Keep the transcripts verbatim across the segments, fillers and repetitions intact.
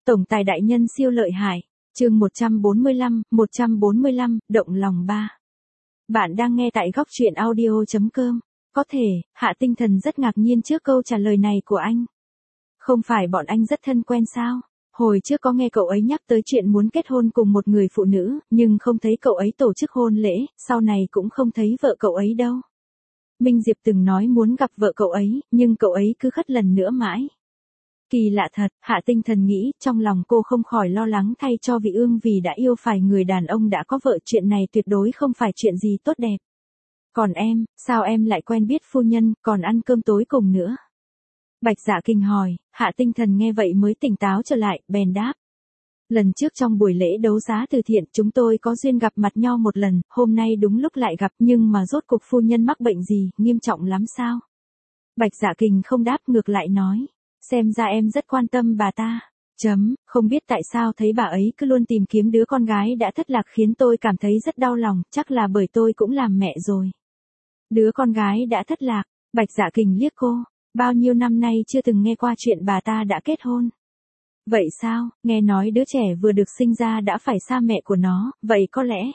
Tổng tài đại nhân siêu lợi hại. Chương một trăm bốn mươi lăm, một trăm bốn mươi lăm, động lòng ba. Bạn đang nghe tại góc truyện audio chấm com. Có thể, Hạ Tinh Thần rất ngạc nhiên trước câu trả lời này của anh. Không phải bọn anh rất thân quen sao? Hồi trước có nghe cậu ấy nhắc tới chuyện muốn kết hôn cùng một người phụ nữ, nhưng không thấy cậu ấy tổ chức hôn lễ, sau này cũng không thấy vợ cậu ấy đâu. Minh Diệp từng nói muốn gặp vợ cậu ấy, nhưng cậu ấy cứ khất lần nữa mãi. Kỳ lạ thật, Hạ Tinh Thần nghĩ, trong lòng cô không khỏi lo lắng thay cho Vị Ương vì đã yêu phải người đàn ông đã có vợ, chuyện này tuyệt đối không phải chuyện gì tốt đẹp. Còn em, sao em lại quen biết phu nhân, còn ăn cơm tối cùng nữa? Bạch Dạ Kình hỏi. Hạ Tinh Thần nghe vậy mới tỉnh táo trở lại, bèn đáp. Lần trước trong buổi lễ đấu giá từ thiện chúng tôi có duyên gặp mặt nhau một lần, hôm nay đúng lúc lại gặp, nhưng mà rốt cuộc phu nhân mắc bệnh gì, nghiêm trọng lắm sao? Bạch Dạ Kình không đáp, ngược lại nói. Xem ra em rất quan tâm bà ta. Chấm, không biết tại sao thấy bà ấy cứ luôn tìm kiếm đứa con gái đã thất lạc khiến tôi cảm thấy rất đau lòng, chắc là bởi tôi cũng làm mẹ rồi. Đứa con gái đã thất lạc, Bạch Dạ Kình liếc cô, bao nhiêu năm nay chưa từng nghe qua chuyện bà ta đã kết hôn. Vậy sao, nghe nói đứa trẻ vừa được sinh ra đã phải xa mẹ của nó, vậy có lẽ.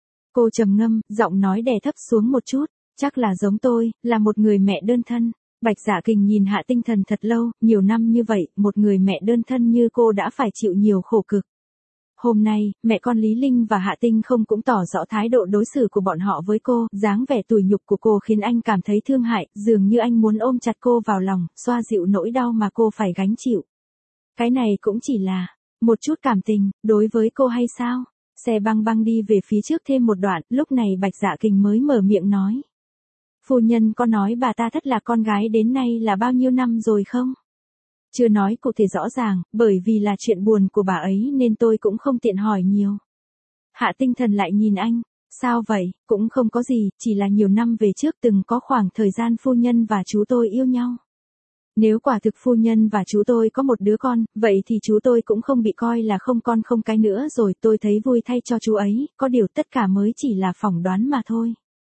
Cô trầm ngâm, giọng nói đè thấp xuống một chút, chắc là giống tôi, là một người mẹ đơn thân. Bạch Dạ Kình nhìn Hạ Tinh Thần thật lâu, nhiều năm như vậy, một người mẹ đơn thân như cô đã phải chịu nhiều khổ cực. Hôm nay, mẹ con Lý Linh và Hạ Tinh không cũng tỏ rõ thái độ đối xử của bọn họ với cô, dáng vẻ tủi nhục của cô khiến anh cảm thấy thương hại, dường như anh muốn ôm chặt cô vào lòng, xoa dịu nỗi đau mà cô phải gánh chịu. Cái này cũng chỉ là một chút cảm tình, đối với cô hay sao? Xe băng băng đi về phía trước thêm một đoạn, lúc này Bạch Dạ Kình mới mở miệng nói. Phu nhân có nói bà ta thất lạc con gái đến nay là bao nhiêu năm rồi không? Chưa nói cụ thể rõ ràng, bởi vì là chuyện buồn của bà ấy nên tôi cũng không tiện hỏi nhiều. Hạ Tinh Thần lại nhìn anh, sao vậy, cũng không có gì, chỉ là nhiều năm về trước từng có khoảng thời gian phu nhân và chú tôi yêu nhau. Nếu quả thực phu nhân và chú tôi có một đứa con, vậy thì chú tôi cũng không bị coi là không con không cái nữa rồi, tôi thấy vui thay cho chú ấy, có điều tất cả mới chỉ là phỏng đoán mà thôi.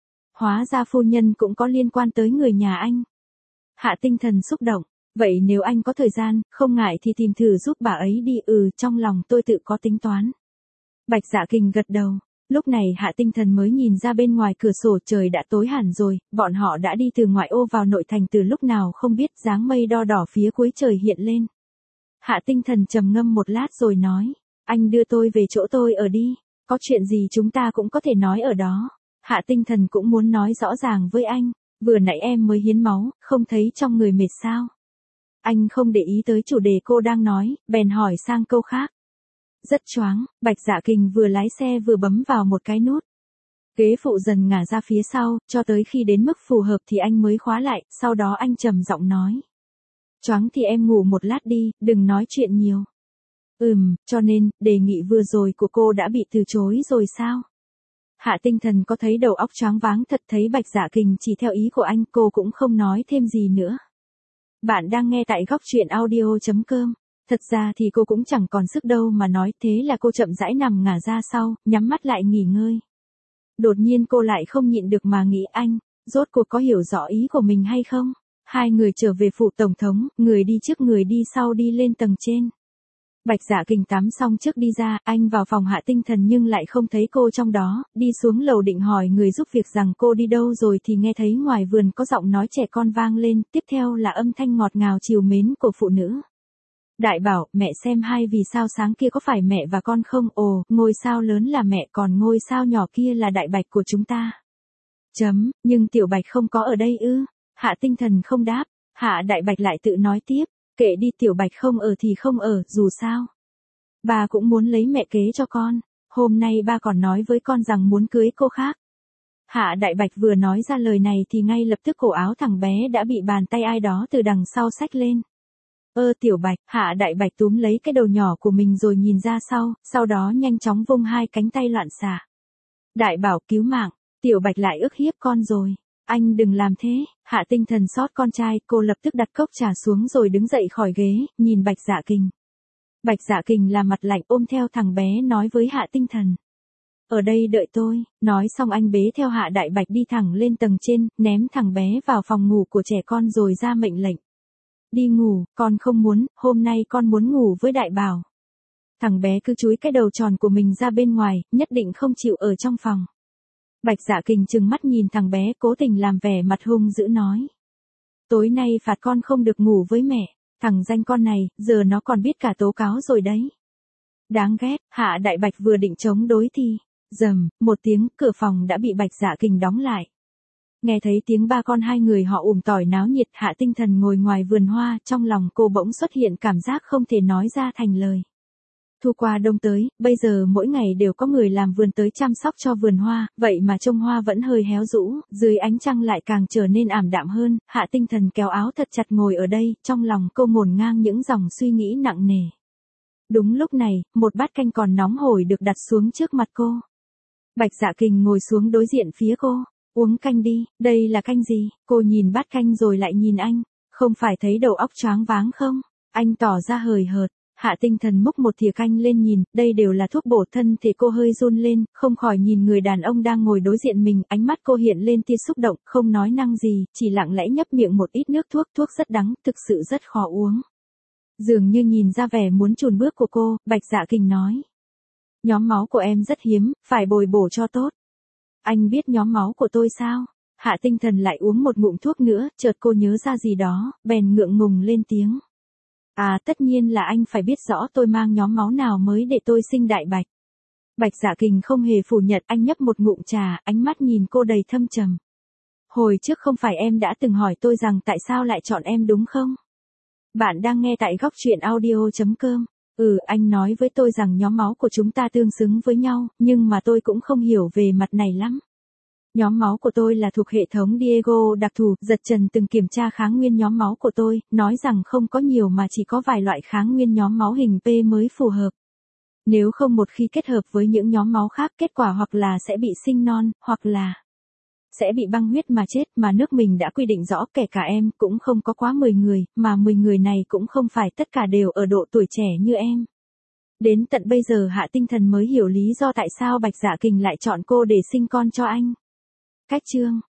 Hóa ra phu nhân cũng có liên quan tới người nhà anh. Hạ Tinh Thần xúc động, vậy nếu anh có thời gian, không ngại thì tìm thử giúp bà ấy đi, ừ, trong lòng tôi tự có tính toán. Bạch Dạ Kình gật đầu, lúc này Hạ Tinh Thần mới nhìn ra bên ngoài cửa sổ, trời đã tối hẳn rồi, bọn họ đã đi từ ngoại ô vào nội thành từ lúc nào không biết, dáng mây đo đỏ phía cuối trời hiện lên. Hạ Tinh Thần trầm ngâm một lát rồi nói, anh đưa tôi về chỗ tôi ở đi, có chuyện gì chúng ta cũng có thể nói ở đó. Hạ Tinh Thần cũng muốn nói rõ ràng với anh, vừa nãy em mới hiến máu, không thấy trong người mệt sao? Anh không để ý tới chủ đề cô đang nói, bèn hỏi sang câu khác. Rất choáng, Bạch Dạ Kình vừa lái xe vừa bấm vào một cái nút. Ghế phụ dần ngả ra phía sau, cho tới khi đến mức phù hợp thì anh mới khóa lại, sau đó anh trầm giọng nói. Choáng thì em ngủ một lát đi, đừng nói chuyện nhiều. Ừm, cho nên, đề nghị vừa rồi của cô đã bị từ chối rồi sao? Hạ Tinh Thần có thấy đầu óc choáng váng thật, thấy Bạch Dạ Kình chỉ theo ý của anh, cô cũng không nói thêm gì nữa. Bạn đang nghe tại góc truyện audio chấm com. Thật ra thì cô cũng chẳng còn sức đâu mà nói, thế là cô chậm rãi nằm ngả ra sau, nhắm mắt lại nghỉ ngơi. Đột nhiên cô lại không nhịn được mà nghĩ anh, rốt cuộc có hiểu rõ ý của mình hay không? Hai người trở về phủ tổng thống, người đi trước người đi sau đi lên tầng trên. Bạch Dạ Kình tắm xong trước đi ra, anh vào phòng Hạ Tinh Thần nhưng lại không thấy cô trong đó, đi xuống lầu định hỏi người giúp việc rằng cô đi đâu rồi thì nghe thấy ngoài vườn có giọng nói trẻ con vang lên, tiếp theo là âm thanh ngọt ngào trìu mến của phụ nữ. Đại bảo, mẹ xem hai vì sao sáng kia có phải mẹ và con không? Ồ, ngôi sao lớn là mẹ, còn ngôi sao nhỏ kia là Đại Bạch của chúng ta. Chấm, nhưng Tiểu Bạch không có ở đây ư? Hạ Tinh Thần không đáp, Hạ Đại Bạch lại tự nói tiếp. Kệ đi, Tiểu Bạch không ở thì không ở, dù sao. Ba cũng muốn lấy mẹ kế cho con, hôm nay ba còn nói với con rằng muốn cưới cô khác. Hạ Đại Bạch vừa nói ra lời này thì ngay lập tức cổ áo thằng bé đã bị bàn tay ai đó từ đằng sau xách lên. Ơ Tiểu Bạch, Hạ Đại Bạch túm lấy cái đầu nhỏ của mình rồi nhìn ra sau, sau đó nhanh chóng vung hai cánh tay loạn xạ. Đại bảo cứu mạng, Tiểu Bạch lại ức hiếp con rồi. Anh đừng làm thế, Hạ Tinh Thần xót con trai, cô lập tức đặt cốc trà xuống rồi đứng dậy khỏi ghế, nhìn Bạch Dạ Kình. Bạch Dạ Kình là mặt lạnh ôm theo thằng bé nói với Hạ Tinh Thần. Ở đây đợi tôi, nói xong anh bế theo Hạ Đại Bạch đi thẳng lên tầng trên, ném thằng bé vào phòng ngủ của trẻ con rồi ra mệnh lệnh. Đi ngủ, con không muốn, hôm nay con muốn ngủ với Đại Bảo. Thằng bé cứ chúi cái đầu tròn của mình ra bên ngoài, nhất định không chịu ở trong phòng. Bạch Dạ Kình trừng mắt nhìn thằng bé, cố tình làm vẻ mặt hung dữ nói. Tối nay phạt con không được ngủ với mẹ, thằng danh con này, giờ nó còn biết cả tố cáo rồi đấy. Đáng ghét, Hạ Đại Bạch vừa định chống đối thì, rầm, một tiếng, cửa phòng đã bị Bạch Dạ Kình đóng lại. Nghe thấy tiếng ba con hai người họ ùm tỏi náo nhiệt, Hạ Tinh Thần ngồi ngoài vườn hoa, trong lòng cô bỗng xuất hiện cảm giác không thể nói ra thành lời. Thu qua đông tới, bây giờ mỗi ngày đều có người làm vườn tới chăm sóc cho vườn hoa, vậy mà trông hoa vẫn hơi héo rũ, dưới ánh trăng lại càng trở nên ảm đạm hơn. Hạ Tinh Thần kéo áo thật chặt ngồi ở đây, trong lòng cô ngổn ngang những dòng suy nghĩ nặng nề. Đúng lúc này, một bát canh còn nóng hổi được đặt xuống trước mặt cô. Bạch Dạ Kình ngồi xuống đối diện phía cô, uống canh đi, đây là canh gì? Cô nhìn bát canh rồi lại nhìn anh, không phải thấy đầu óc choáng váng không? Anh tỏ ra hời hợt. Hạ Tinh Thần múc một thìa canh lên nhìn, đây đều là thuốc bổ thân thì cô hơi run lên, không khỏi nhìn người đàn ông đang ngồi đối diện mình, ánh mắt cô hiện lên tia xúc động, không nói năng gì, chỉ lặng lẽ nhấp miệng một ít nước thuốc, thuốc rất đắng, thực sự rất khó uống. Dường như nhìn ra vẻ muốn chùn bước của cô, Bạch Dạ Kình nói. Nhóm máu của em rất hiếm, phải bồi bổ cho tốt. Anh biết nhóm máu của tôi sao? Hạ Tinh Thần lại uống một ngụm thuốc nữa, chợt cô nhớ ra gì đó, bèn ngượng ngùng lên tiếng. À tất nhiên là anh phải biết rõ tôi mang nhóm máu nào mới để tôi sinh Đại Bạch. Bạch Dạ Kình không hề phủ nhận, anh nhấp một ngụm trà, ánh mắt nhìn cô đầy thâm trầm. Hồi trước không phải em đã từng hỏi tôi rằng tại sao lại chọn em đúng không? Bạn đang nghe tại góc truyện audio chấm com. Ừ, anh nói với tôi rằng nhóm máu của chúng ta tương xứng với nhau, nhưng mà tôi cũng không hiểu về mặt này lắm. Nhóm máu của tôi là thuộc hệ thống Diego đặc thù, Giật Trần từng kiểm tra kháng nguyên nhóm máu của tôi, nói rằng không có nhiều mà chỉ có vài loại kháng nguyên nhóm máu hình P mới phù hợp. Nếu không một khi kết hợp với những nhóm máu khác, kết quả hoặc là sẽ bị sinh non, hoặc là sẽ bị băng huyết mà chết, mà nước mình đã quy định rõ kể cả em cũng không có quá mười người, mà mười người này cũng không phải tất cả đều ở độ tuổi trẻ như em. Đến tận bây giờ Hạ Tinh Thần mới hiểu lý do tại sao Bạch Dạ Kình lại chọn cô để sinh con cho anh. Cách chương